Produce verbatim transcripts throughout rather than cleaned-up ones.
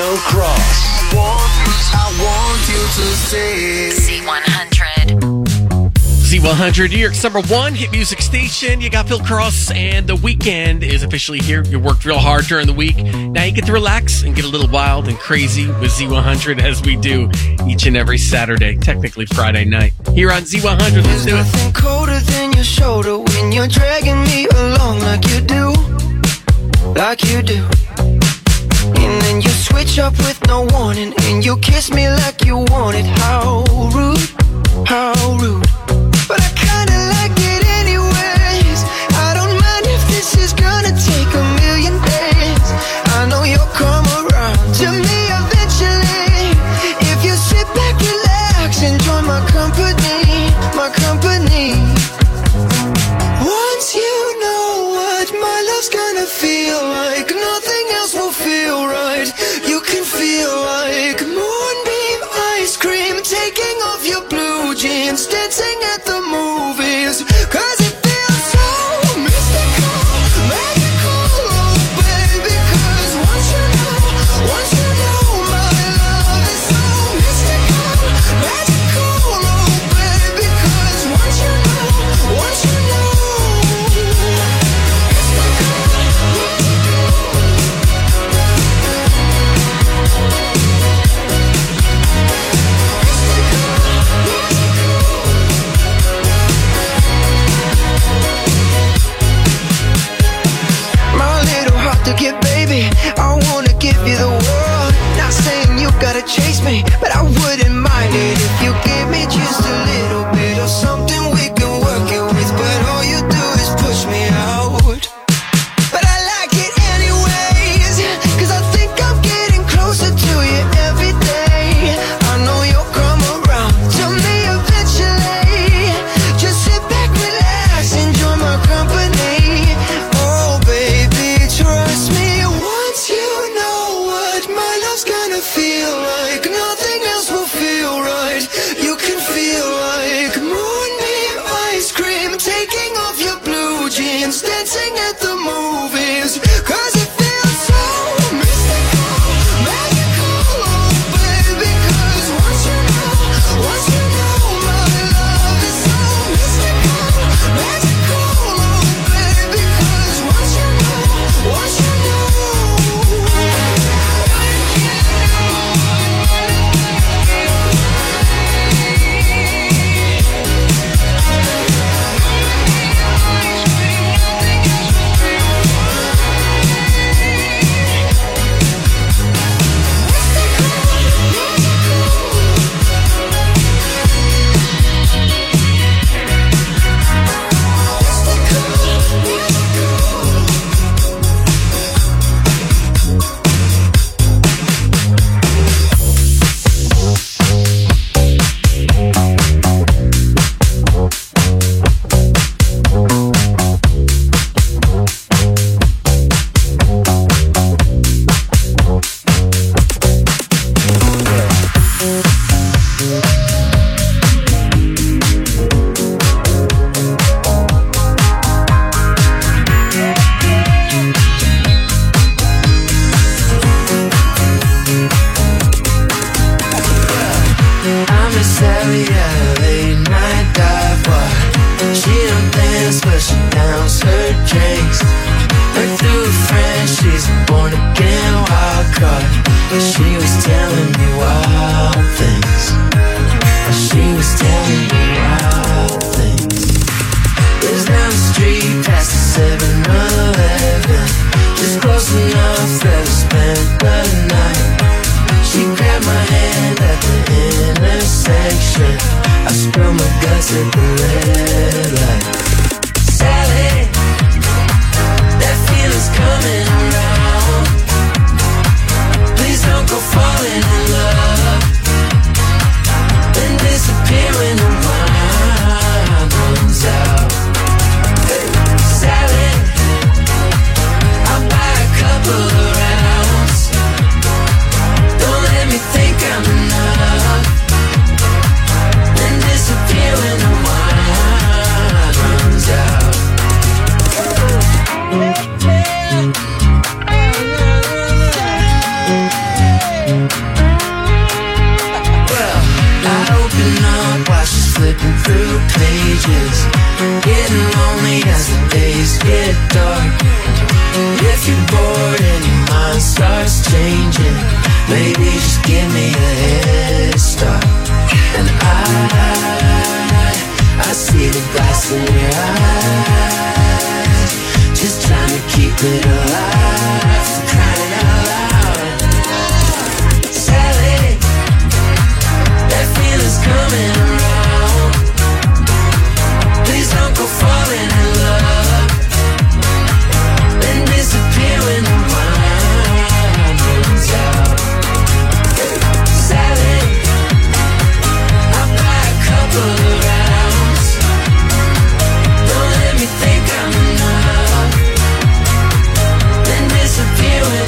Phil Cross. I want, I want you to say Z one hundred. Z one hundred, New York's number one hit music station. You got Phil Cross, and the weekend is officially here. You worked real hard during the week. Now you get to relax and get a little wild and crazy with Z one hundred, as we do each and every Saturday, technically Friday night. Here on Z one hundred, let's do it. There's nothing colder than your shoulder when you're dragging me along like you do, like you do. And then you switch up with no warning, and you kiss me like you want it. How rude, how rude. But I kinda like it anyways. I don't mind if this is gonna take a million days. I know you'll come around to me eventually. If you sit back, relax, enjoy my company, my company. Once you know what my love's gonna feel like, nothing else will feel right. You can feel like moonbeam ice cream, taking off your blue jeans, dancing at the movies. Cause it feels so mystical, magical, oh baby. Cause once you know, once you know my love is so mystical, magical, oh baby. Cause once you know, once you know. Get baby, I wanna give you the world. Not saying you gotta chase me, but I wouldn't mind it if you give me just a little bit of something we can work it with. But all you do is push me out. But I like it anyways, cause I think I'm getting closer to you every day. I know you'll come around to me eventually. Just sit back, relax, enjoy my company. Oh baby, trust me. Once you know what my love's gonna feel like, nothing else will feel right. You can feel like moonbeam ice cream, taking off your blue jeans, dancing at the movies. Cause it feels so mystical, magical, oh baby. Cause once you know, once you know my love is so mystical, magical, oh baby. Cause once you know, once you know. I'm a Saria, late night diver. She don't dance, but she downs her drinks. Her through friends, she's a born again wild card. She was telling me wild things. She was telling me wild things. Lives down the street past the seven eleven, just close enough that I spent the night. She grabbed my hand at the intersection. I spilled my guts at the red light. Sally, that feeling's coming around. Please don't go falling in love, then disappear in a while. Maybe just give me a head start. And I, I see the glass in your eyes, just trying to keep it alive, for crying out loud. Sally, that feeling's coming around. Please don't go falling in love, then disappear when the wine runs out. Sally, I'll buy a couple of rounds. Don't let me think I'm enough, then disappear when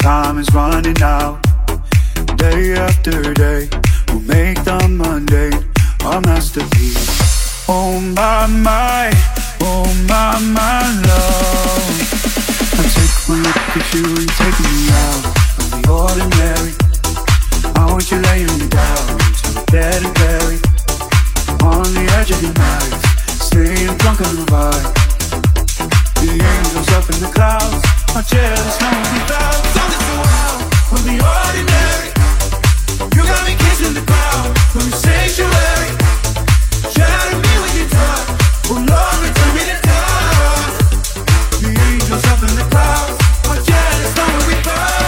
time is running out. Day after day, we'll make the mundane our masterpiece. Oh my, my, oh my, my love. I take one look at you and take me out of the ordinary. I want you laying me down to the dead and buried. On the edge of your night, staying drunk on the vibe. The angels up in the clouds are jealous, no one without. Something so wild from the ordinary. You got me kissing the ground from the sanctuary. Shadow me with your touch. Oh Lord, return me to God. The angels up in the clouds are jealous, no one without.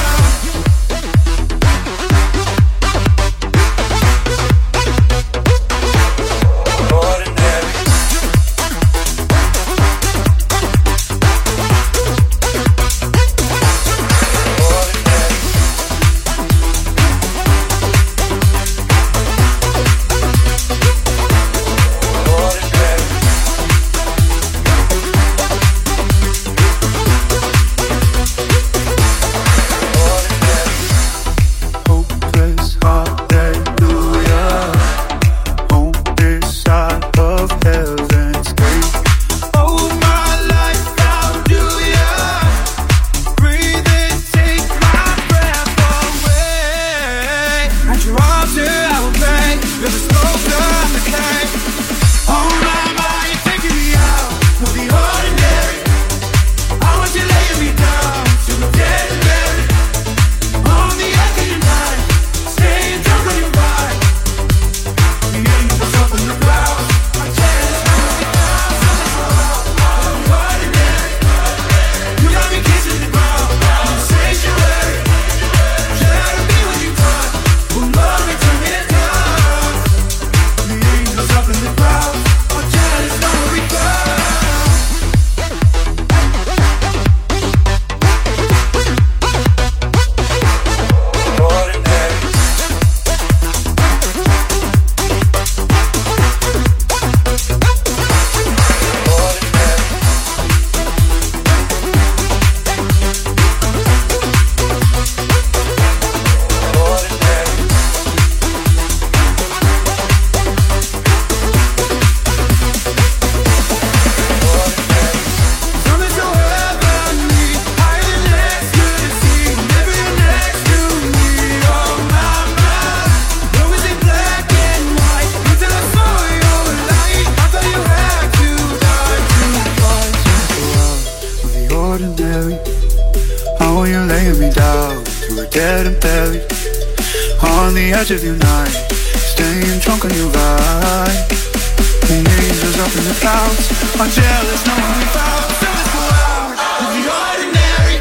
Of your night, staying drunk on your vibe. The angels up in the clouds are jealous, no one without. Something so wild of the ordinary.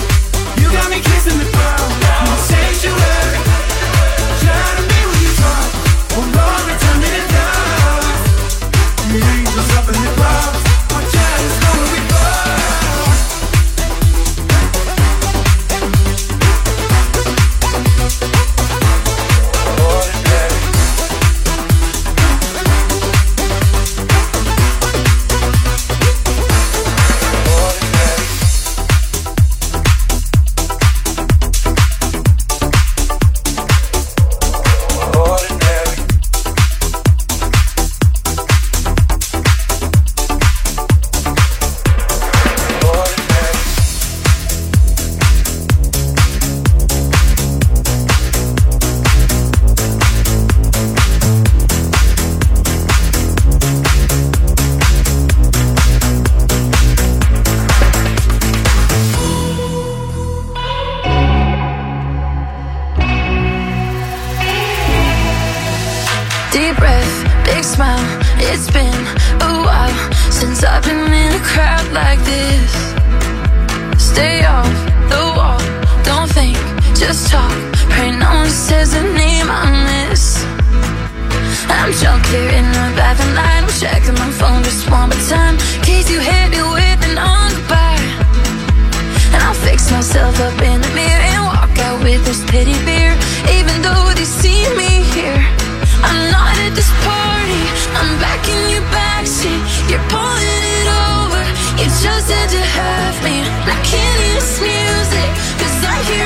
You got me kissing the ground in the sanctuary. Shadow me when you talk. Oh Lord, return me to God. The angels up in the clouds are jealous, no one without. Deep breath, big smile. It's been a while since I've been in a crowd like this. Stay off the wall, don't think, just talk. Pray no one says the name I miss. I'm drunk here in the bathroom light. I'm checking my phone just one more time, in case you hit me with an on goodbye. And I'll fix myself up in the mirror and walk out with this pity beer. Even though they see me here, I'm not at this party. I'm back in your backseat. You're pulling it over. You just had to have me. I can't hear this music, 'cause I hear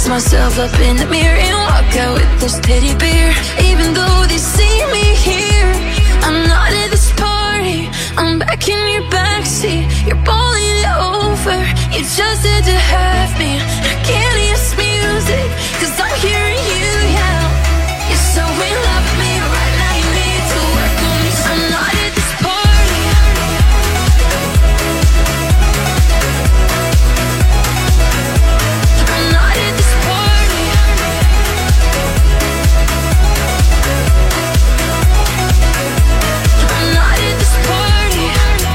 dress myself up in the mirror and walk out with this teddy bear. Even though they see me here, I'm not at this party. I'm back in your backseat. You're balling it over. You just had to have me. I can't hear this music, cause I'm hearing you yell. You're so in love with me right now. You need to work on me. I'm not at this party. I'm not at this party. I'm not at this party.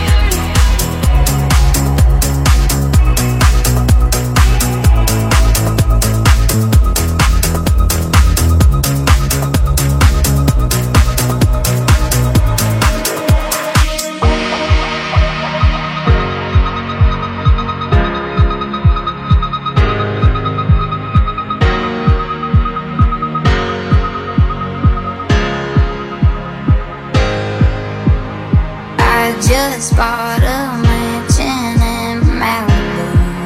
I just bought a mansion in Malibu.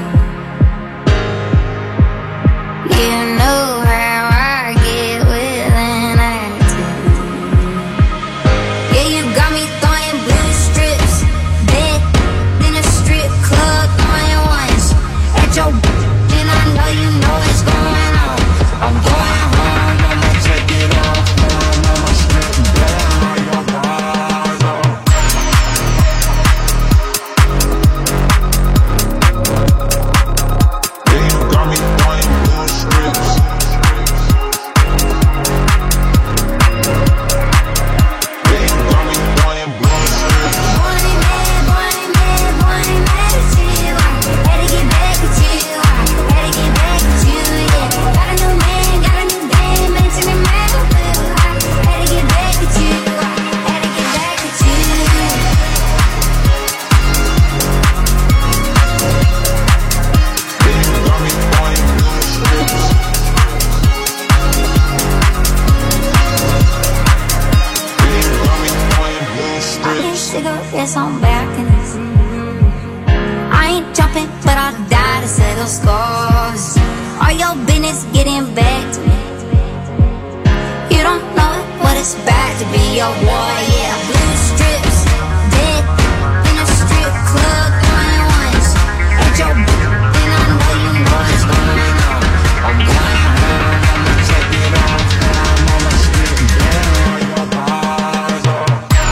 You know how I get with an attitude. Yeah, you got me throwing blue strips, bed in a strip club, throwing ones at your and I know you know what's going on. I'm going home, I'ma check it off. I'ma strip down your bars off. Cigarettes on balconies. I ain't jumping, but I'll die to settle scores. All your business getting back to me. You don't know what it's bad to be a war, yeah. Blue strips, dead in a strip club, throwing ones at your and I know you know what's going on. I'm going home, I'ma check it off. I'ma strip down your bars off.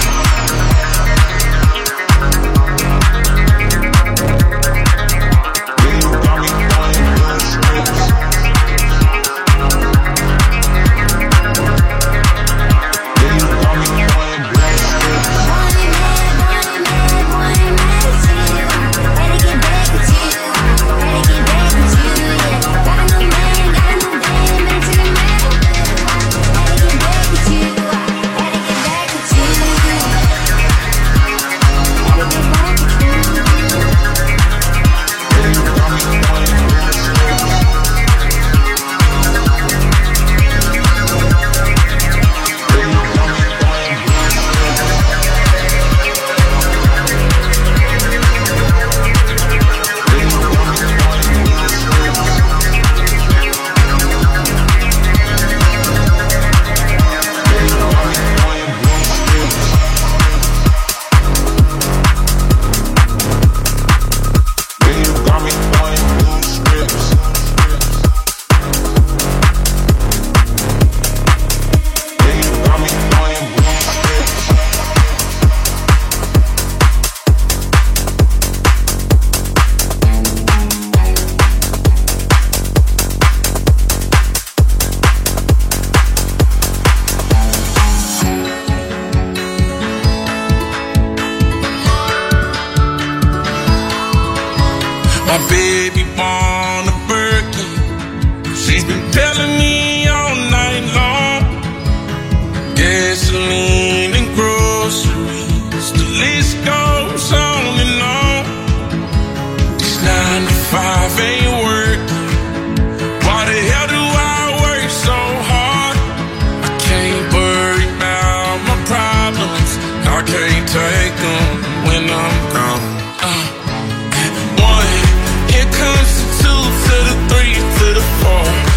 My baby born a Birkin. She's been telling me all night long. Gasoline and groceries, the list goes on and on. This nine to five ain't working. Why the hell do I work so hard? I can't worry about my problems. I can't take them when I'm gone. Uh, one, here comes the two to the three to the four.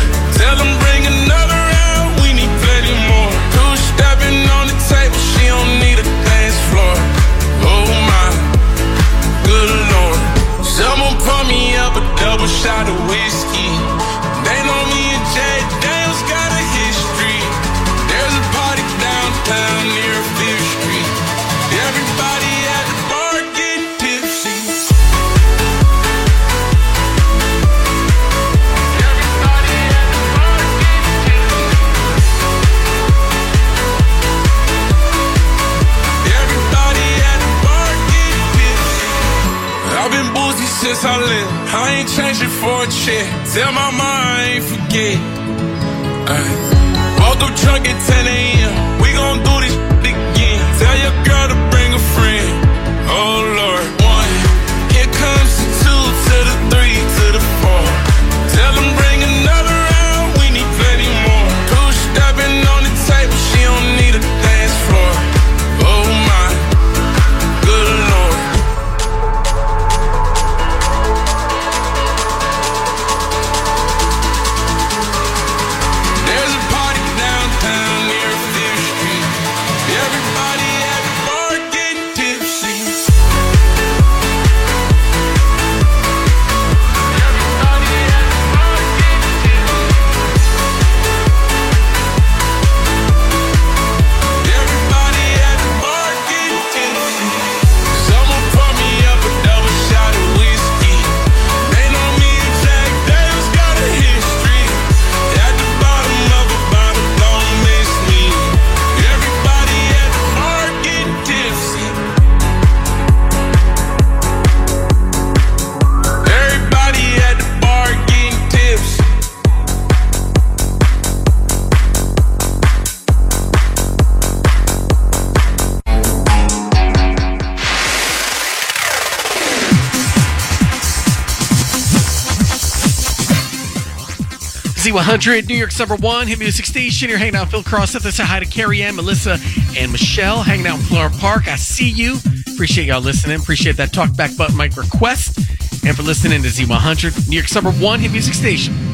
live. I ain't changing for a check. Tell my mom I ain't forget. Ay. Woke up drunk at ten a.m. We gon' do this again. Tell your girl to bring a friend. Oh Lord. One. Here comes the two to the three to the four. Tell them bring another round. We need plenty more. Two stepping on the table. She don't need a dance floor. Oh my. Good Lord. There's a party downtown near Fifth Street. Everybody at the bar getting tipsy. Everybody at the bar getting tipsy. Everybody at the bar getting tipsy. Someone pour me up a double shot of whiskey. They know me and Jack Davis got a history. At the bottom of a bottle, don't miss me. Everybody at the bar getting tipsy. Everybody at the bar getting tipsy. Z one hundred, New York's number one hit music station. You're hanging out with Phil Cross. Set this hi to Carrie Ann, Melissa, and Michelle hanging out in Florida Park. I see you. Appreciate y'all listening. Appreciate that talkback button mic request. And for listening to Z one hundred, New York's number one hit music station.